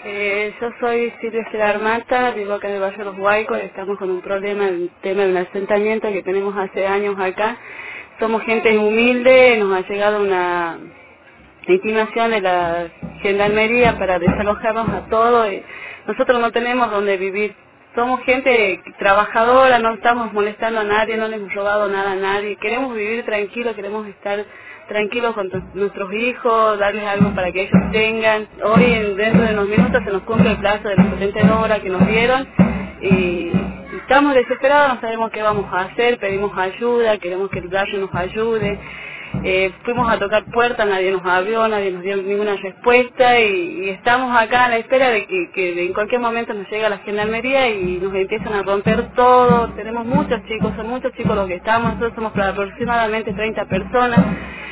Yo soy Silvia Estelar Mata, vivo acá en el barrio Los Huaicos, estamos con un problema, el tema de un asentamiento que tenemos hace años acá. Somos gente humilde, nos ha llegado una intimación de la gendarmería para desalojarnos a todos. Nosotros no tenemos donde vivir. Somos gente trabajadora, no estamos molestando a nadie, no le hemos robado nada a nadie. Queremos vivir tranquilos, queremos estar tranquilos con nuestros hijos, darles algo para que ellos tengan. Hoy, dentro de unos minutos, se nos cumple el plazo de las 72 horas que nos dieron y estamos desesperados, no sabemos qué vamos a hacer, pedimos ayuda, queremos que el barrio nos ayude. Fuimos a tocar puertas, nadie nos abrió, nadie nos dio ninguna respuesta y estamos acá a la espera de que en cualquier momento nos llegue la gendarmería y nos empiezan a romper todo. Tenemos muchos chicos, son muchos chicos los que estamos, nosotros somos aproximadamente 30 personas.